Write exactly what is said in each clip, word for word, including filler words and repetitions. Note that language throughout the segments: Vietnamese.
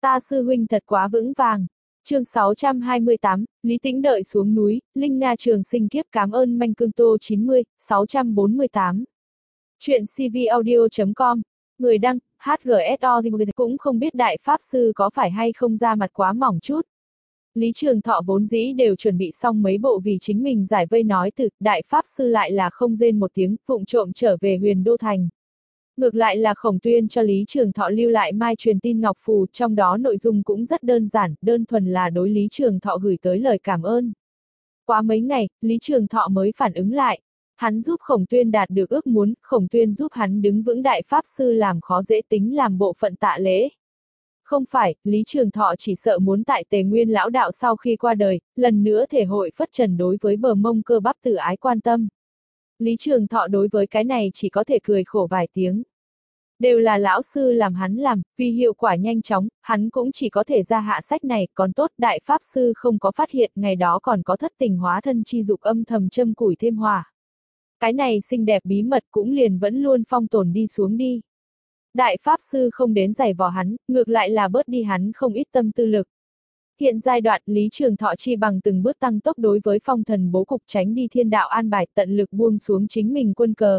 Ta sư huynh thật quá vững vàng. Chương sáu trăm hai mươi tám, Lý Tĩnh đợi xuống núi, Linh Nga Trường Sinh Kiếp cảm ơn Manh Cương Tô chín mươi, sáu trăm bốn mươi tám. Chuyện cvaudio chấm com. Người đăng, hát giê ét o cũng không biết đại pháp sư có phải hay không ra mặt quá mỏng chút. Lý Trường Thọ vốn dĩ đều chuẩn bị xong mấy bộ vì chính mình giải vây nói từ, đại pháp sư lại là không rên một tiếng, vụng trộm trở về Huyền Đô Thành. Ngược lại là Khổng Tuyên cho Lý Trường Thọ lưu lại mai truyền tin ngọc phù, trong đó nội dung cũng rất đơn giản, đơn thuần là đối Lý Trường Thọ gửi tới lời cảm ơn. Qua mấy ngày, Lý Trường Thọ mới phản ứng lại. Hắn giúp Khổng Tuyên đạt được ước muốn, Khổng Tuyên giúp hắn đứng vững đại pháp sư làm khó dễ tính làm bộ phận tạ lễ. Không phải, Lý Trường Thọ chỉ sợ muốn tại Tề Nguyên lão đạo sau khi qua đời, lần nữa thể hội phất trần đối với bờ mông cơ bắp tử ái quan tâm. Lý Trường Thọ đối với cái này chỉ có thể cười khổ vài tiếng. Đều là lão sư làm hắn làm, vì hiệu quả nhanh chóng, hắn cũng chỉ có thể ra hạ sách này, còn tốt đại pháp sư không có phát hiện, ngày đó còn có thất tình hóa thân chi dục âm thầm châm củi thêm hỏa. Cái này xinh đẹp bí mật cũng liền vẫn luôn phong tồn đi xuống đi. Đại pháp sư không đến giày vò hắn, ngược lại là bớt đi hắn không ít tâm tư lực. Hiện giai đoạn Lý Trường Thọ chi bằng từng bước tăng tốc đối với phong thần bố cục tránh đi thiên đạo an bài tận lực buông xuống chính mình quân cờ.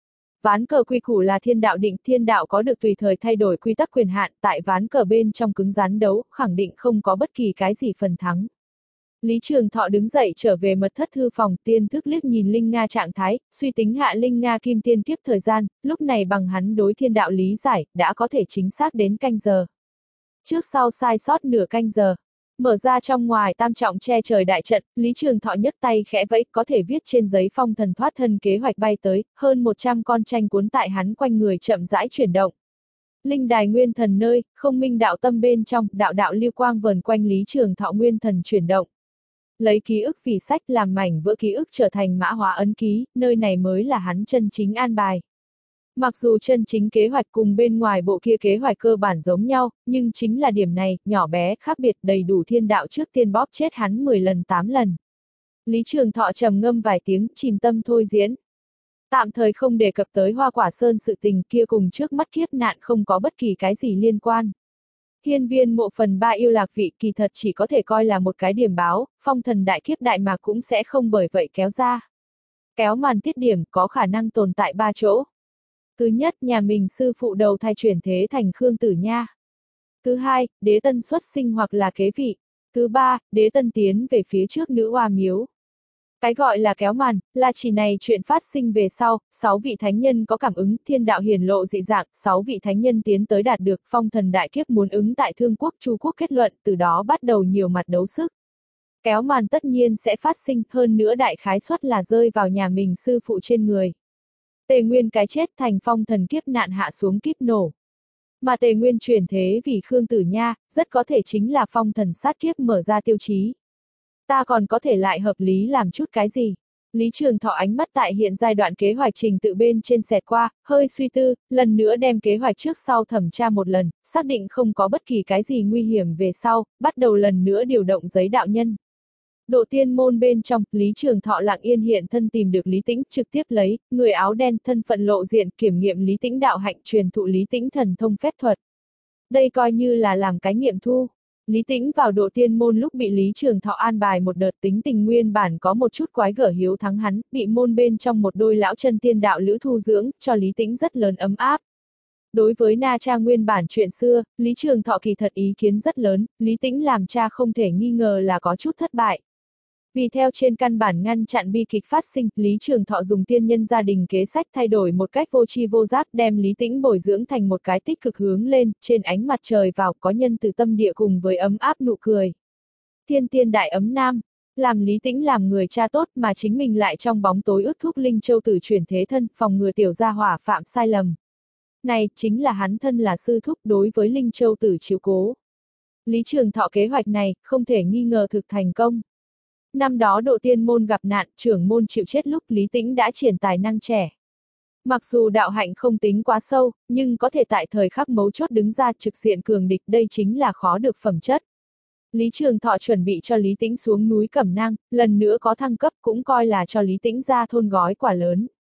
Ván cờ quy củ là thiên đạo định, thiên đạo có được tùy thời thay đổi quy tắc quyền hạn, tại ván cờ bên trong cứng rắn đấu, khẳng định không có bất kỳ cái gì phần thắng. Lý Trường Thọ đứng dậy trở về mật thất thư phòng, tiên thức liếc nhìn Linh Nga trạng thái, suy tính hạ Linh Nga kim tiên kiếp thời gian, lúc này bằng hắn đối thiên đạo lý giải, đã có thể chính xác đến canh giờ. Trước sau sai sót nửa canh giờ. Mở ra trong ngoài tam trọng che trời đại trận, Lý Trường Thọ nhấc tay khẽ vẫy, có thể viết trên giấy phong thần thoát thân kế hoạch bay tới, hơn một trăm con tranh cuốn tại hắn quanh người chậm rãi chuyển động. Linh đài nguyên thần nơi, không minh đạo tâm bên trong, đạo đạo lưu quang vờn quanh Lý Trường Thọ nguyên thần chuyển động. Lấy ký ức vì sách làm mảnh vỡ ký ức trở thành mã hóa ấn ký, nơi này mới là hắn chân chính an bài. Mặc dù chân chính kế hoạch cùng bên ngoài bộ kia kế hoạch cơ bản giống nhau, nhưng chính là điểm này, nhỏ bé, khác biệt đầy đủ thiên đạo trước tiên bóp chết hắn mười lần tám lần. Lý Trường Thọ trầm ngâm vài tiếng, chìm tâm thôi diễn. Tạm thời không đề cập tới Hoa Quả Sơn sự tình kia cùng trước mắt kiếp nạn không có bất kỳ cái gì liên quan. Hiên viên mộ phần ba yêu lạc vị kỳ thật chỉ có thể coi là một cái điểm báo, phong thần đại kiếp đại mạc cũng sẽ không bởi vậy kéo ra. Kéo màn tiết điểm có khả năng tồn tại ba chỗ. Thứ nhất, nhà mình sư phụ đầu thai chuyển thế thành Khương Tử Nha. Thứ hai, đế tân xuất sinh hoặc là kế vị. Thứ ba, đế tân tiến về phía trước nữ oa miếu. Cái gọi là kéo màn, là chỉ này chuyện phát sinh về sau, sáu vị thánh nhân có cảm ứng, thiên đạo hiển lộ dị dạng, sáu vị thánh nhân tiến tới đạt được phong thần đại kiếp muốn ứng tại Thương Quốc Chu Quốc kết luận, từ đó bắt đầu nhiều mặt đấu sức. Kéo màn tất nhiên sẽ phát sinh, hơn nữa đại khái suất là rơi vào nhà mình sư phụ trên người. Tề Nguyên cái chết thành phong thần kiếp nạn hạ xuống kiếp nổ. Mà Tề Nguyên chuyển thế vì Khương Tử Nha, rất có thể chính là phong thần sát kiếp mở ra tiêu chí. Ta còn có thể lại hợp lý làm chút cái gì? Lý Trường Thọ ánh mắt tại hiện giai đoạn kế hoạch trình tự bên trên xẹt qua, hơi suy tư, lần nữa đem kế hoạch trước sau thẩm tra một lần, xác định không có bất kỳ cái gì nguy hiểm về sau, bắt đầu lần nữa điều động giấy đạo nhân. Độ tiên môn bên trong, Lý Trường Thọ lặng yên hiện thân tìm được Lý Tĩnh, trực tiếp lấy, người áo đen thân phận lộ diện kiểm nghiệm Lý Tĩnh đạo hạnh truyền thụ Lý Tĩnh thần thông phép thuật. Đây coi như là làm cái nghiệm thu. Lý Tĩnh vào độ tiên môn lúc bị Lý Trường Thọ an bài một đợt tính tình nguyên bản có một chút quái gở hiếu thắng hắn, bị môn bên trong một đôi lão chân tiên đạo lữ thu dưỡng, cho Lý Tĩnh rất lớn ấm áp. Đối với Na Cha nguyên bản chuyện xưa, Lý Trường Thọ kỳ thật ý kiến rất lớn, Lý Tĩnh làm cha không thể nghi ngờ là có chút thất bại. Vì theo trên căn bản ngăn chặn bi kịch phát sinh, Lý Trường Thọ dùng tiên nhân gia đình kế sách thay đổi một cách vô tri vô giác đem Lý Tĩnh bồi dưỡng thành một cái tích cực hướng lên, trên ánh mặt trời vào có nhân từ tâm địa cùng với ấm áp nụ cười. Thiên tiên đại ấm nam, làm Lý Tĩnh làm người cha tốt mà chính mình lại trong bóng tối ước thúc Linh Châu Tử chuyển thế thân, phòng ngừa tiểu gia hỏa phạm sai lầm. Này, chính là hắn thân là sư thúc đối với Linh Châu Tử chiếu cố. Lý Trường Thọ kế hoạch này, không thể nghi ngờ thực thành công. Năm đó độ tiên môn gặp nạn, trưởng môn chịu chết lúc Lý Tĩnh đã triển tài năng trẻ. Mặc dù đạo hạnh không tính quá sâu, nhưng có thể tại thời khắc mấu chốt đứng ra trực diện cường địch, đây chính là khó được phẩm chất. Lý Trường Thọ chuẩn bị cho Lý Tĩnh xuống núi Cẩm Nang, lần nữa có thăng cấp cũng coi là cho Lý Tĩnh ra thôn gói quả lớn.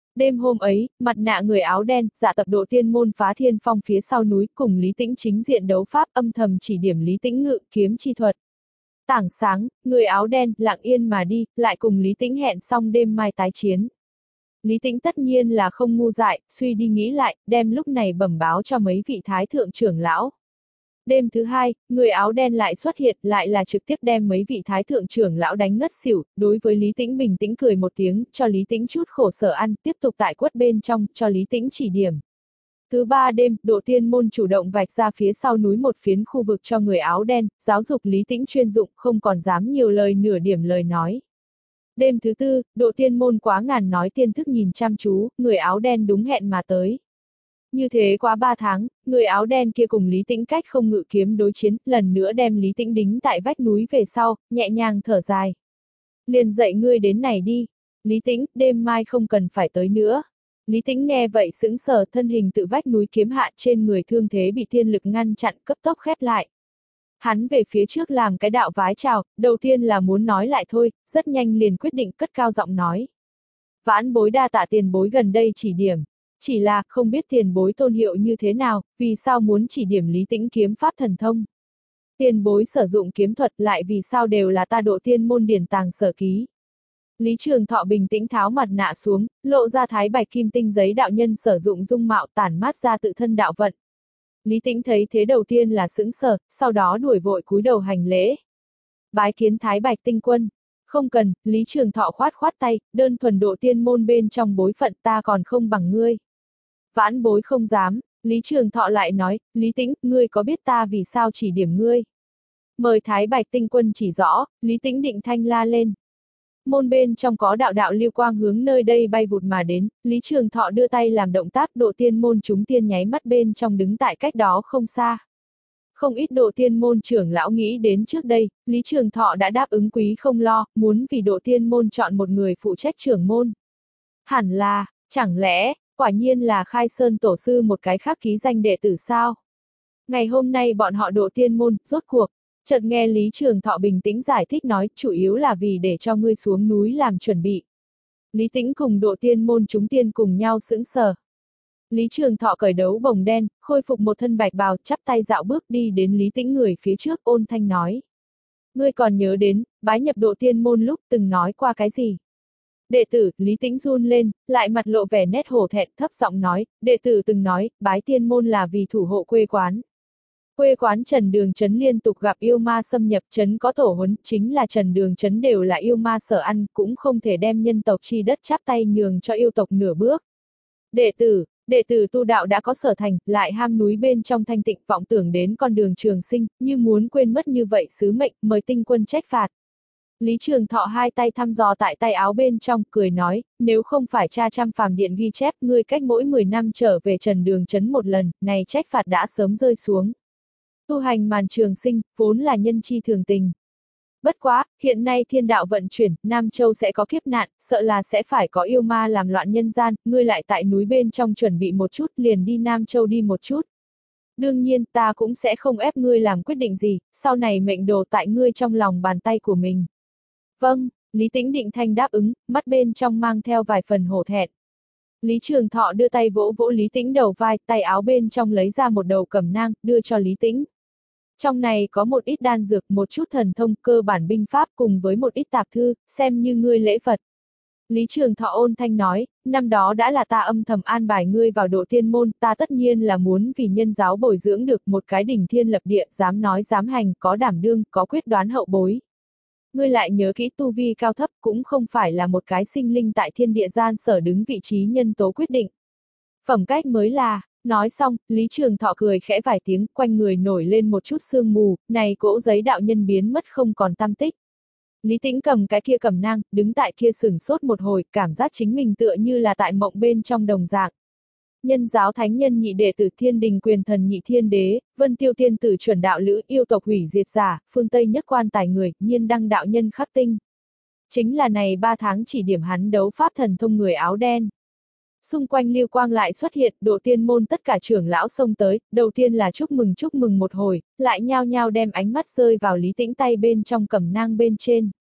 Đêm hôm ấy, mặt nạ người áo đen, dạ tập độ tiên môn phá thiên phong phía sau núi, cùng Lý Tĩnh chính diện đấu pháp, âm thầm chỉ điểm Lý Tĩnh ngự kiếm chi thuật. Tảng sáng, người áo đen, lặng yên mà đi, lại cùng Lý Tĩnh hẹn xong đêm mai tái chiến. Lý Tĩnh tất nhiên là không ngu dại, suy đi nghĩ lại, đem lúc này bẩm báo cho mấy vị thái thượng trưởng lão. Đêm thứ hai, người áo đen lại xuất hiện, lại là trực tiếp đem mấy vị thái thượng trưởng lão đánh ngất xỉu, đối với Lý Tĩnh bình tĩnh cười một tiếng, cho Lý Tĩnh chút khổ sở ăn, tiếp tục tại quất bên trong, cho Lý Tĩnh chỉ điểm. Thứ ba đêm, độ tiên môn chủ động vạch ra phía sau núi một phiến khu vực cho người áo đen, giáo dục Lý Tĩnh chuyên dụng, không còn dám nhiều lời nửa điểm lời nói. Đêm thứ tư, độ tiên môn quá ngàn nói tiên thức nhìn chăm chú, người áo đen đúng hẹn mà tới. Như thế quá ba tháng, người áo đen kia cùng Lý Tĩnh cách không ngự kiếm đối chiến, lần nữa đem Lý Tĩnh đính tại vách núi về sau, nhẹ nhàng thở dài. Liền dạy ngươi đến này đi. Lý Tĩnh, đêm mai không cần phải tới nữa. Lý Tĩnh nghe vậy sững sờ, thân hình tự vách núi kiếm hạ, trên người thương thế bị thiên lực ngăn chặn, cấp tốc khép lại. Hắn về phía trước làm cái đạo vái chào, đầu tiên là muốn nói lại thôi, rất nhanh liền quyết định cất cao giọng nói. Vãn bối đa tạ tiền bối gần đây chỉ điểm. Chỉ là, không biết tiền bối tôn hiệu như thế nào, vì sao muốn chỉ điểm Lý Tĩnh kiếm pháp thần thông. Tiền bối sử dụng kiếm thuật lại vì sao đều là ta độ tiên môn điển tàng sở ký. Lý Trường Thọ bình tĩnh tháo mặt nạ xuống, lộ ra thái bạch kim tinh giấy đạo nhân sử dụng dung mạo tản mát ra tự thân đạo vận. Lý Tĩnh thấy thế đầu tiên là sững sờ, sau đó đuổi vội cúi đầu hành lễ. Bái kiến thái bạch tinh quân. Không cần, Lý Trường Thọ khoát khoát tay, đơn thuần độ tiên môn bên trong bối phận ta còn không bằng ngươi. Vãn bối không dám, Lý Trường Thọ lại nói, Lý Tĩnh, ngươi có biết ta vì sao chỉ điểm ngươi? Mời thái bạch tinh quân chỉ rõ, Lý Tĩnh định thanh la lên. Môn bên trong có đạo đạo lưu quang hướng nơi đây bay vụt mà đến, Lý Trường Thọ đưa tay làm động tác độ tiên môn chúng tiên nháy mắt bên trong đứng tại cách đó không xa. Không ít độ tiên môn trưởng lão nghĩ đến trước đây, Lý Trường Thọ đã đáp ứng quý không lo, muốn vì độ tiên môn chọn một người phụ trách trưởng môn. Hẳn là, chẳng lẽ, quả nhiên là Khai Sơn tổ sư một cái khác ký danh đệ tử sao? Ngày hôm nay bọn họ độ tiên môn, rốt cuộc. Chợt nghe Lý Trường Thọ bình tĩnh giải thích nói, chủ yếu là vì để cho ngươi xuống núi làm chuẩn bị. Lý Tĩnh cùng độ tiên môn chúng tiên cùng nhau sững sờ. Lý Trường Thọ cởi đấu bồng đen, khôi phục một thân bạch bào, chắp tay dạo bước đi đến Lý Tĩnh người phía trước, ôn thanh nói. Ngươi còn nhớ đến, bái nhập độ tiên môn lúc từng nói qua cái gì? Đệ tử, Lý Tĩnh run lên, lại mặt lộ vẻ nét hổ thẹn, thấp giọng nói, đệ tử từng nói, bái tiên môn là vì thủ hộ quê quán. Quê quán Trần Đường Trấn liên tục gặp yêu ma xâm nhập, trấn có tổ huấn, chính là Trần Đường Trấn đều là yêu ma sở ăn, cũng không thể đem nhân tộc chi đất chắp tay nhường cho yêu tộc nửa bước. Đệ tử, đệ tử tu đạo đã có sở thành, lại ham núi bên trong thanh tịnh vọng tưởng đến con đường trường sinh, như muốn quên mất như vậy sứ mệnh, mời tinh quân trách phạt. Lý Trường Thọ hai tay thăm dò tại tay áo bên trong, cười nói, nếu không phải cha trăm phàm điện ghi chép, ngươi cách mỗi mười năm trở về Trần Đường Trấn một lần, này trách phạt đã sớm rơi xuống. Tu hành màn trường sinh, vốn là nhân chi thường tình. Bất quá, hiện nay thiên đạo vận chuyển, Nam Châu sẽ có kiếp nạn, sợ là sẽ phải có yêu ma làm loạn nhân gian, ngươi lại tại núi bên trong chuẩn bị một chút, liền đi Nam Châu đi một chút. Đương nhiên, ta cũng sẽ không ép ngươi làm quyết định gì, sau này mệnh đồ tại ngươi trong lòng bàn tay của mình. Vâng, Lý Tĩnh định thanh đáp ứng, mắt bên trong mang theo vài phần hổ thẹn. Lý Trường Thọ đưa tay vỗ vỗ Lý Tĩnh đầu vai, tay áo bên trong lấy ra một đầu cẩm nang, đưa cho Lý Tĩnh. Trong này có một ít đan dược, một chút thần thông, cơ bản binh pháp cùng với một ít tạp thư, xem như ngươi lễ vật. Lý Trường Thọ ôn thanh nói, năm đó đã là ta âm thầm an bài ngươi vào độ tiên môn, ta tất nhiên là muốn vì nhân giáo bồi dưỡng được một cái đỉnh thiên lập địa, dám nói dám hành, có đảm đương, có quyết đoán hậu bối. Ngươi lại nhớ kỹ tu vi cao thấp cũng không phải là một cái sinh linh tại thiên địa gian sở đứng vị trí nhân tố quyết định. Phẩm cách mới là. Nói xong, Lý Trường Thọ cười khẽ vài tiếng, quanh người nổi lên một chút sương mù, này cỗ giấy đạo nhân biến mất không còn tăm tích. Lý Tĩnh cầm cái kia cẩm nang, đứng tại kia sửng sốt một hồi, cảm giác chính mình tựa như là tại mộng bên trong đồng dạng. Nhân giáo thánh nhân nhị đệ tử Thiên Đình quyền thần nhị thiên đế, Vân Tiêu tiên tử chuẩn đạo lữ, yêu tộc hủy diệt giả, phương Tây nhất quan tài người, Nhiên đăng đạo nhân khắc tinh. Chính là này ba tháng chỉ điểm hắn đấu pháp thần thông người áo đen. Xung quanh lưu quang lại xuất hiện, độ tiên môn tất cả trưởng lão xông tới, đầu tiên là chúc mừng chúc mừng một hồi, lại nhao nhao đem ánh mắt rơi vào Lý Tĩnh tay bên trong cẩm nang bên trên.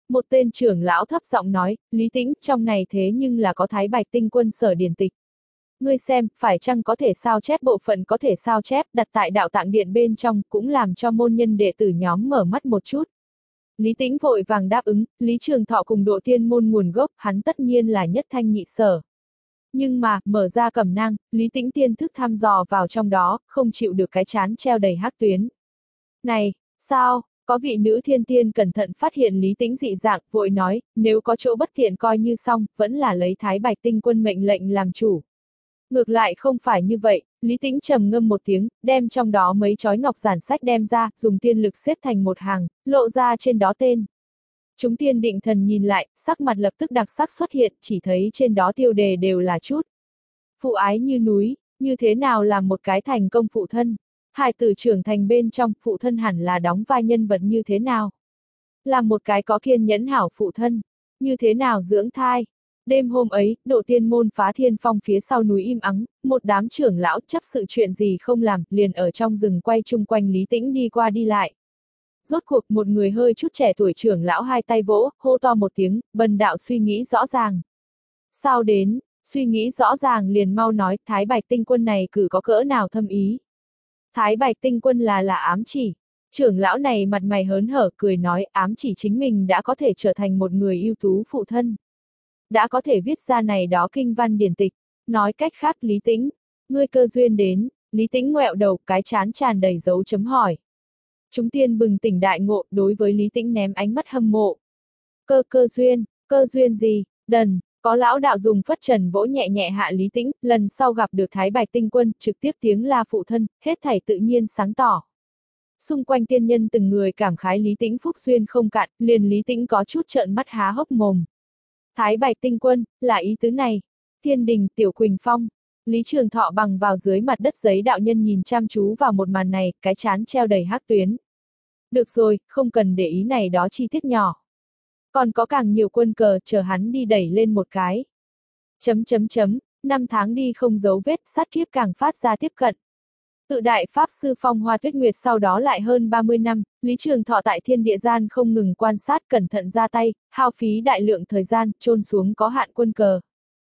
Một tên trưởng lão thấp giọng nói, Lý Tĩnh, trong này thế nhưng là có Thái Bạch Tinh Quân sở điển tịch. Ngươi xem, phải chăng có thể sao chép bộ phận có thể sao chép đặt tại đạo tạng điện bên trong, cũng làm cho môn nhân đệ tử nhóm mở mắt một chút. Lý Tĩnh vội vàng đáp ứng, Lý Trường Thọ cùng độ thiên môn nguồn gốc, hắn tất nhiên là nhất thanh nhị sở. Nhưng mà, mở ra cẩm nang, Lý Tĩnh tiên thức thăm dò vào trong đó, không chịu được cái chán treo đầy hắc tuyến. Này, sao, có vị nữ thiên tiên cẩn thận phát hiện Lý Tĩnh dị dạng, vội nói, nếu có chỗ bất thiện coi như xong, vẫn là lấy Thái Bạch Tinh Quân mệnh lệnh làm chủ. Ngược lại không phải như vậy, Lý Tĩnh trầm ngâm một tiếng, đem trong đó mấy chói ngọc giản sách đem ra, dùng tiên lực xếp thành một hàng, lộ ra trên đó tên. Chúng tiên định thần nhìn lại, sắc mặt lập tức đặc sắc xuất hiện, chỉ thấy trên đó tiêu đề đều là chút. Phụ ái như núi, như thế nào là một cái thành công phụ thân? Hài tử trưởng thành bên trong, phụ thân hẳn là đóng vai nhân vật như thế nào? Là một cái có kiên nhẫn hảo phụ thân, như thế nào dưỡng thai? Đêm hôm ấy, độ tiên môn phá thiên phong phía sau núi im ắng, một đám trưởng lão chấp sự chuyện gì không làm, liền ở trong rừng quay chung quanh Lý Tĩnh đi qua đi lại. Rốt cuộc một người hơi chút trẻ tuổi trưởng lão hai tay vỗ, hô to một tiếng, bần đạo suy nghĩ rõ ràng. Sao đến, suy nghĩ rõ ràng liền mau nói, Thái Bạch Tinh Quân này cử có cỡ nào thâm ý. Thái Bạch Tinh Quân là là ám chỉ. Trưởng lão này mặt mày hớn hở cười nói, ám chỉ chính mình đã có thể trở thành một người ưu tú phụ thân. Đã có thể viết ra này đó kinh văn điển tịch. Nói cách khác Lý Tĩnh, ngươi cơ duyên đến, Lý Tĩnh ngoẹo đầu, cái chán tràn đầy dấu chấm hỏi. Chúng tiên bừng tỉnh đại ngộ, đối với Lý Tĩnh ném ánh mắt hâm mộ. Cơ cơ duyên, cơ duyên gì, đần, có lão đạo dùng phất trần vỗ nhẹ nhẹ hạ Lý Tĩnh, lần sau gặp được Thái Bạch Tinh Quân, trực tiếp tiếng la phụ thân, hết thảy tự nhiên sáng tỏ. Xung quanh tiên nhân từng người cảm khái Lý Tĩnh phúc duyên không cạn, liền Lý Tĩnh có chút trợn mắt há hốc mồm. Thái Bạch Tinh Quân, là ý tứ này. Thiên đình, Tiểu Quỳnh Phong. Lý Trường Thọ bằng vào dưới mặt đất giấy đạo nhân nhìn chăm chú vào một màn này, cái chán treo đầy hắc tuyến. Được rồi, không cần để ý này đó chi tiết nhỏ. Còn có càng nhiều quân cờ, chờ hắn đi đẩy lên một cái. Chấm chấm chấm, năm tháng đi không dấu vết, sát kiếp càng phát ra tiếp cận. Tự đại Pháp Sư Phong Hoa Tuyết Nguyệt sau đó lại hơn ba mươi năm, Lý Trường Thọ tại thiên địa gian không ngừng quan sát cẩn thận ra tay, hao phí đại lượng thời gian, chôn xuống có hạn quân cờ.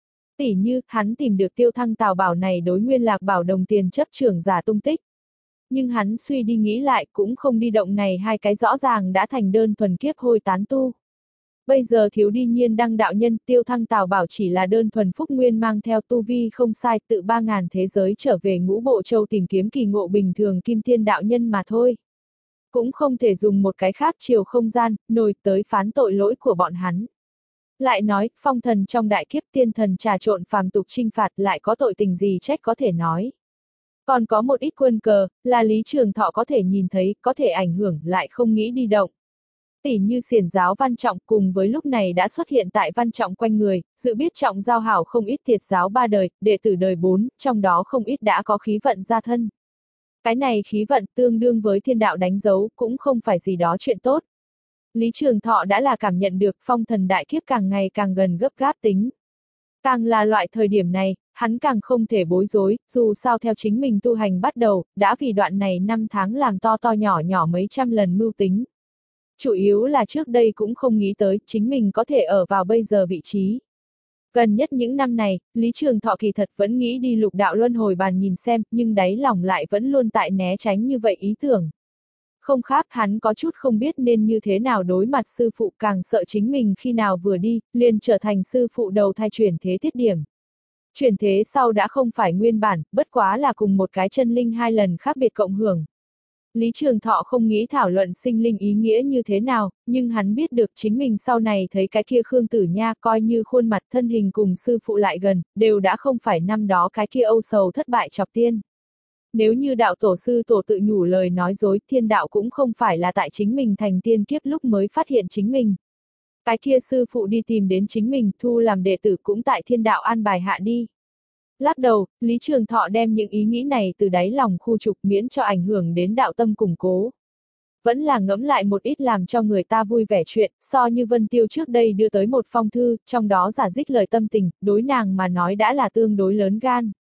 Tỉ như, hắn tìm được Tiêu Thăng Tào Bảo này đối Nguyên Lạc Bảo đồng tiền chấp trưởng giả tung tích. Nhưng hắn suy đi nghĩ lại cũng không đi động này hai cái rõ ràng đã thành đơn thuần kiếp hôi tán tu. Bây giờ thiếu đi nhiên đăng đạo nhân, Tiêu Thăng Tào Bảo chỉ là đơn thuần phúc nguyên mang theo tu vi không sai tự ba ngàn thế giới trở về ngũ bộ châu tìm kiếm kỳ ngộ bình thường kim thiên đạo nhân mà thôi. Cũng không thể dùng một cái khác chiều không gian, nổi tới phán tội lỗi của bọn hắn. Lại nói, phong thần trong đại kiếp tiên thần trà trộn phàm tục trinh phạt lại có tội tình gì trách có thể nói. Còn có một ít quân cờ, là Lý Trường Thọ có thể nhìn thấy, có thể ảnh hưởng lại không nghĩ đi động. Tỉ như xiển giáo Văn Trọng cùng với lúc này đã xuất hiện tại Văn Trọng quanh người, dự biết Trọng giao hảo không ít thiệt giáo ba đời, đệ tử đời bốn, trong đó không ít đã có khí vận gia thân. Cái này khí vận tương đương với thiên đạo đánh dấu, cũng không phải gì đó chuyện tốt. Lý Trường Thọ đã là cảm nhận được phong thần đại kiếp càng ngày càng gần gấp gáp tính. Càng là loại thời điểm này, hắn càng không thể bối rối, dù sao theo chính mình tu hành bắt đầu, đã vì đoạn này năm tháng làm to to nhỏ nhỏ mấy trăm lần mưu tính. Chủ yếu là trước đây cũng không nghĩ tới, chính mình có thể ở vào bây giờ vị trí. Gần nhất những năm này, Lý Trường Thọ kỳ thật vẫn nghĩ đi lục đạo luân hồi bàn nhìn xem, nhưng đáy lòng lại vẫn luôn tại né tránh như vậy ý tưởng. Không khác hắn có chút không biết nên như thế nào đối mặt sư phụ, càng sợ chính mình khi nào vừa đi, liền trở thành sư phụ đầu thai chuyển thế tiết điểm. Chuyển thế sau đã không phải nguyên bản, bất quá là cùng một cái chân linh hai lần khác biệt cộng hưởng. Lý Trường Thọ không nghĩ thảo luận sinh linh ý nghĩa như thế nào, nhưng hắn biết được chính mình sau này thấy cái kia Khương Tử Nha coi như khuôn mặt thân hình cùng sư phụ lại gần, đều đã không phải năm đó cái kia âu sầu thất bại chọc tiên. Nếu như đạo tổ sư tổ tự nhủ lời nói dối, thiên đạo cũng không phải là tại chính mình thành tiên kiếp lúc mới phát hiện chính mình. Cái kia sư phụ đi tìm đến chính mình, thu làm đệ tử cũng tại thiên đạo an bài hạ đi. Lắc đầu, Lý Trường Thọ đem những ý nghĩ này từ đáy lòng khu trục miễn cho ảnh hưởng đến đạo tâm củng cố. Vẫn là ngẫm lại một ít làm cho người ta vui vẻ chuyện, so như Vân Tiêu trước đây đưa tới một phong thư, trong đó giả dích lời tâm tình, đối nàng mà nói đã là tương đối lớn gan.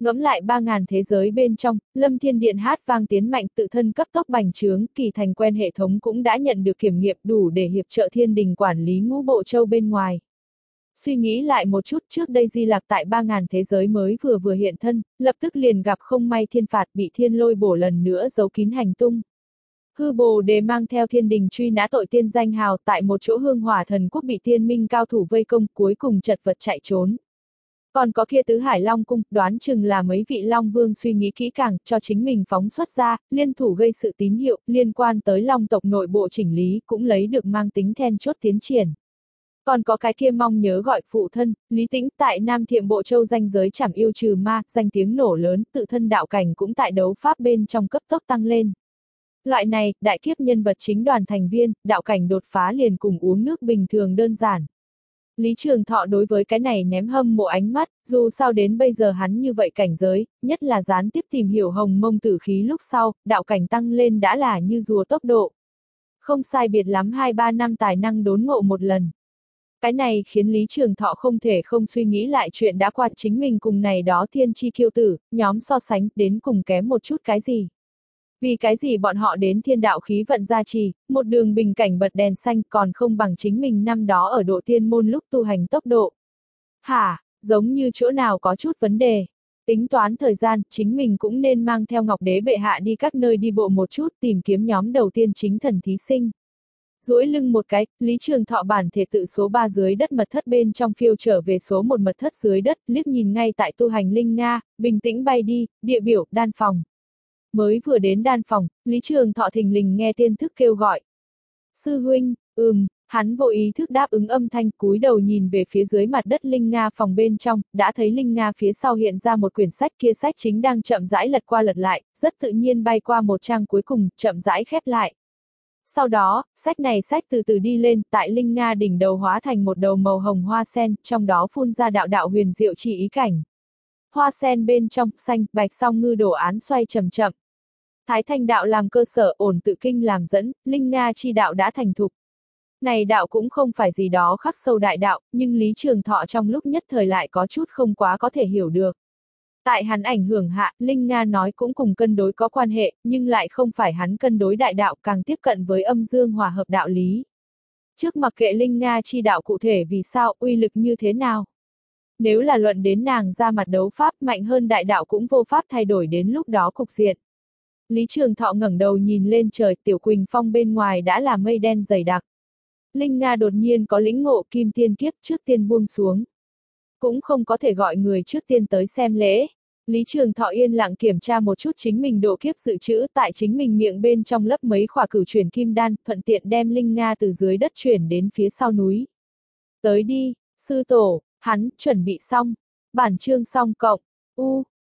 Ngẫm lại ba ngàn thế giới bên trong, Lâm Thiên Điện hát vang tiến mạnh tự thân cấp tốc bành trướng, kỳ thành quen hệ thống cũng đã nhận được kiểm nghiệm đủ để hiệp trợ thiên đình quản lý ngũ bộ châu bên ngoài. Suy nghĩ lại một chút, trước đây Di Lặc tại ba ngàn thế giới mới vừa vừa hiện thân, lập tức liền gặp không may thiên phạt, bị thiên lôi bổ lần nữa giấu kín hành tung. Hư Bồ Đề mang theo thiên đình truy nã tội tiên danh hào, tại một chỗ hương hỏa thần quốc bị tiên minh cao thủ vây công, cuối cùng chật vật chạy trốn. Còn có kia tứ hải long cung, đoán chừng là mấy vị long vương suy nghĩ kỹ càng, cho chính mình phóng xuất ra, liên thủ gây sự tín hiệu, liên quan tới long tộc nội bộ chỉnh lý, cũng lấy được mang tính then chốt tiến triển. Còn có cái kia mong nhớ gọi phụ thân, Lý Tĩnh, tại Nam Thiệm Bộ Châu danh giới chảm yêu trừ ma, danh tiếng nổ lớn, tự thân đạo cảnh cũng tại đấu pháp bên trong cấp tốc tăng lên. Loại này, đại kiếp nhân vật chính đoàn thành viên, đạo cảnh đột phá liền cùng uống nước bình thường đơn giản. Lý Trường Thọ đối với cái này ném hâm mộ ánh mắt, dù sao đến bây giờ hắn như vậy cảnh giới, nhất là gián tiếp tìm hiểu hồng mông tử khí lúc sau, đạo cảnh tăng lên đã là như rùa tốc độ. Không sai biệt lắm hai ba năm tài năng đốn ngộ một lần. Cái này khiến Lý Trường Thọ không thể không suy nghĩ lại chuyện đã qua, chính mình cùng này đó thiên chi kiêu tử, nhóm so sánh, đến cùng kém một chút cái gì. Vì cái gì bọn họ đến thiên đạo khí vận gia trì, một đường bình cảnh bật đèn xanh còn không bằng chính mình năm đó ở độ tiên môn lúc tu hành tốc độ. Hả, giống như chỗ nào có chút vấn đề. Tính toán thời gian, chính mình cũng nên mang theo Ngọc Đế bệ hạ đi các nơi đi bộ một chút tìm kiếm nhóm đầu tiên chính thần thí sinh. Duỗi lưng một cái, Lý Trường Thọ bản thể tự số ba dưới đất mật thất bên trong phiêu trở về số một mật thất dưới đất, liếc nhìn ngay tại tu hành linh Nga, bình tĩnh bay đi, địa biểu, đan phòng. Mới vừa đến đan phòng, Lý Trường Thọ thình lình nghe tiên thức kêu gọi. Sư huynh, ừm, hắn vô ý thức đáp ứng âm thanh, cúi đầu nhìn về phía dưới mặt đất linh Nga phòng bên trong, đã thấy linh Nga phía sau hiện ra một quyển sách, kia sách chính đang chậm rãi lật qua lật lại, rất tự nhiên bay qua một trang cuối cùng, chậm rãi khép lại. Sau đó, sách này sách từ từ đi lên, tại linh Nga đỉnh đầu hóa thành một đầu màu hồng hoa sen, trong đó phun ra đạo đạo huyền diệu chi ý cảnh. Hoa sen bên trong, xanh, bạch song ngư đồ án xoay chậm chậm. Thái thanh đạo làm cơ sở, ổn tự kinh làm dẫn, linh Nga chi đạo đã thành thục. Này đạo cũng không phải gì đó khắc sâu đại đạo, nhưng Lý Trường Thọ trong lúc nhất thời lại có chút không quá có thể hiểu được. Tại hắn ảnh hưởng hạ, linh Nga nói cũng cùng cân đối có quan hệ, nhưng lại không phải hắn cân đối đại đạo, càng tiếp cận với âm dương hòa hợp đạo lý. Trước mặc kệ linh Nga chi đạo cụ thể vì sao, uy lực như thế nào. Nếu là luận đến nàng ra mặt đấu pháp mạnh hơn đại đạo cũng vô pháp thay đổi đến lúc đó cục diện. Lý Trường Thọ ngẩng đầu nhìn lên trời, Tiểu Quỳnh Phong bên ngoài đã là mây đen dày đặc. Linh Nga đột nhiên có lĩnh ngộ kim tiên kiếp trước tiên buông xuống. Cũng không có thể gọi người trước tiên tới xem lễ. Lý Trường Thọ yên lặng kiểm tra một chút chính mình độ kiếp dự trữ tại chính mình miệng bên trong lấp mấy khỏa cửu chuyển kim đan, thuận tiện đem Linh Nga từ dưới đất chuyển đến phía sau núi. Tới đi, sư tổ, hắn chuẩn bị xong. Bản chương xong cộng. U.